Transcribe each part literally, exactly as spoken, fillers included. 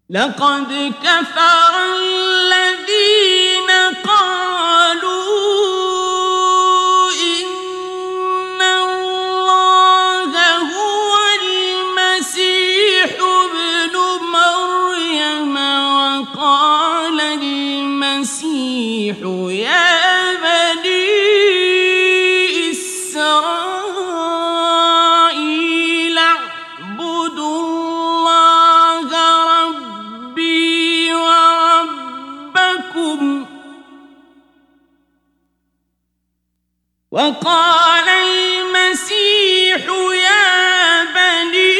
لقد كفر الذين قالوا إن الله هو المسيح ابن مريم وقال المسيح يا بني إسرائيل اعبدوا الله ربي وربكم وقال المسيح يا بني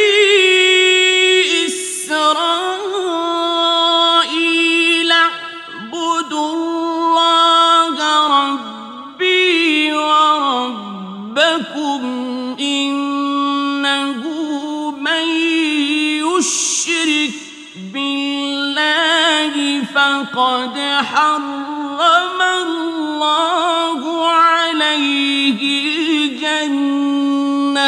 إسرائيل اعبدوا الله ربي وربكم إنه من يشرك بالله فقد حرم الله عليه الجنة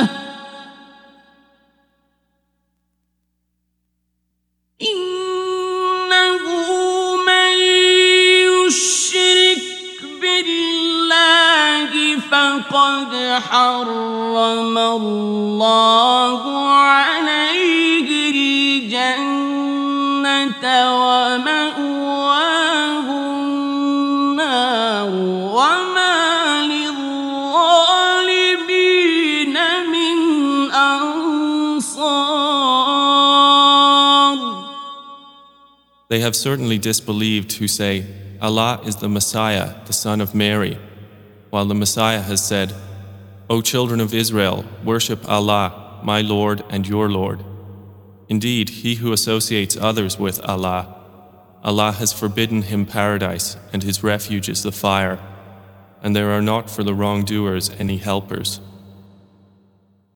إنه من يشرك بالله فقد حرم الله عليه الجنة ومأواه النار وما للظالمين من أنصار. They have certainly disbelieved who say, Allah is the Messiah, the son of Mary, while the Messiah has said, O children of Israel, worship Allah, my Lord and your Lord. Indeed, he who associates others with Allah, Allah has forbidden him paradise, and his refuge is the fire, and there are not for the wrongdoers any helpers.